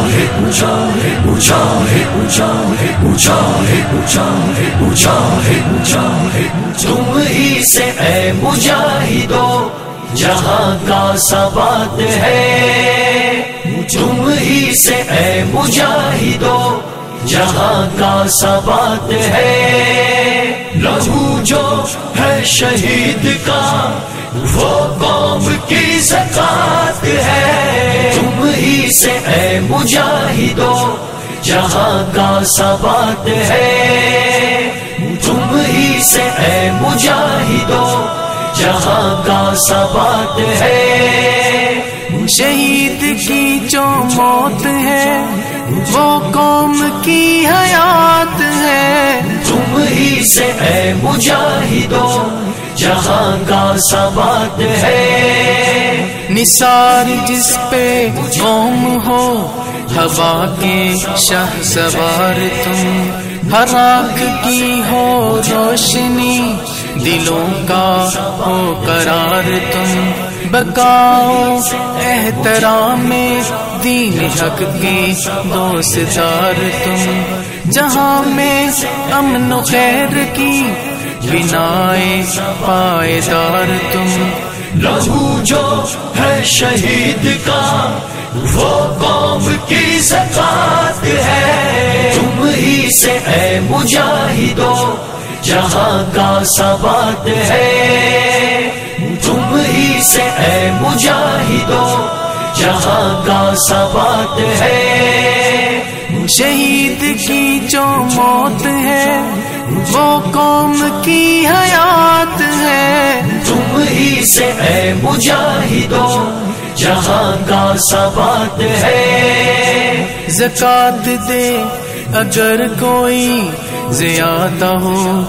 مجاہد مجاہد مجاہد مجاہد مجاہد مجاہد مجاہد مجاہد تم ہی سے اے مجاہدو جہاں کا ثبات ہے، تم ہی سے اے مجاہدو جہاں کا ثبات ہے، لہو جو ہے شہید کا وہ قوم کی زکات ہے، تم ہی سے اے مجاہدو جہاں کا ثبات ہے، تم ہی سے اے مجاہدو جہاں کا ثبات ہے، شہید کی جو موت ہے وہ قوم کی حیات ہے، تم ہی سے اے مجاہدو جہاں کا ثبات ہے، نثار جس پہ قوم ہو ہوا کے شاہ سوار تم، ہر آنکھ کی ہو روشنی دلوں کا ہو قرار تم، بقاؤ احترام دین حق کی دوستدار تم، جہاں میں امن و خیر کی بنائے پائیدار تم، لہو جو ہے شہید کا وہ قوم کی زکات ہے، تم ہی سے اے مجاہدو جہاں کا ثبات ہے، تم ہی سے اے مجاہدو جہاں کا ثبات ہے، شہید کی جو موت ہے وہ قوم کی حیات ہے، تم ہی سے اے مجاہدو جہاں کا ثبات ہے، زکات دے اگر کوئی زیادہ ہو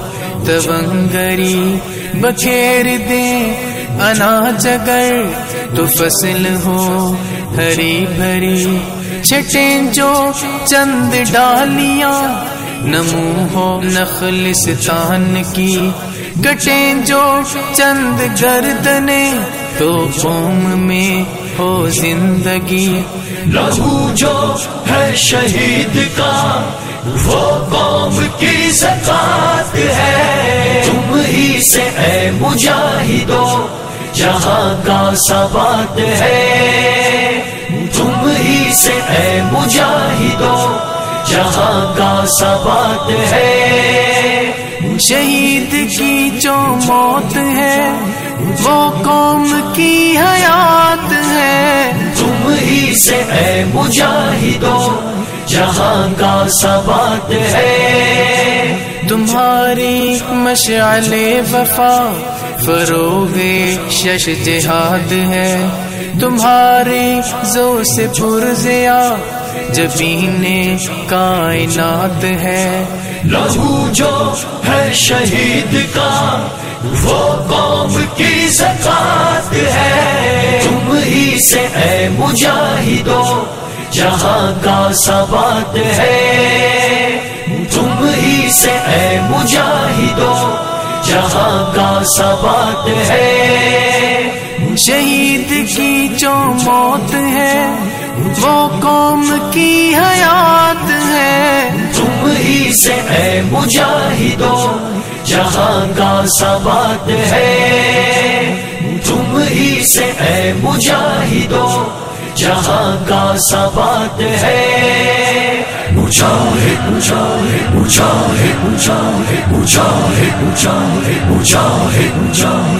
تونگری بکھیر دے، اناج اگر تو فصل ہو ہری بھری، چھٹیں جو چند ڈالیاں نمو ہو نخلستان کی، کٹیں جو چند گردنیں تو قوم میں ہو زندگی، لہو جو ہے شہید کا وہ قوم کی زکات ہے، تم ہی سے اے مجاہدو جہاں کا ثبات ہے، تم ہی سے اے مجاہدو جہاں کا ثبات ہے، شہید کی جو موت ہے وہ قوم کی حیات ہے، تم ہی سے اے مجاہدو جہاں کا ثبات ہے، تمہاری مشعل وفا فروغ شش جہاد ہے، تمہاری زو سے پرزیا جبین کائنات ہے، لہو جو ہے شہید کا وہ قوم کی زکات ہے، تم ہی سے اے مجاہدو جہاں کا ثبات ہے، تم ہی سے اے مجاہدو جہاں کا ثبات ہے، شہید کی جو موت ہے وہ قوم کی حیات ہے، تم ہی سے اے مجاہدو جہاں کا ثبات ہے، تم ہی سے اے مجاہدو جہاں کا ثبات ہے، مجاہد مجاہد مجاہد مجاہد مجاہد مجاہد مجاہد مجاہد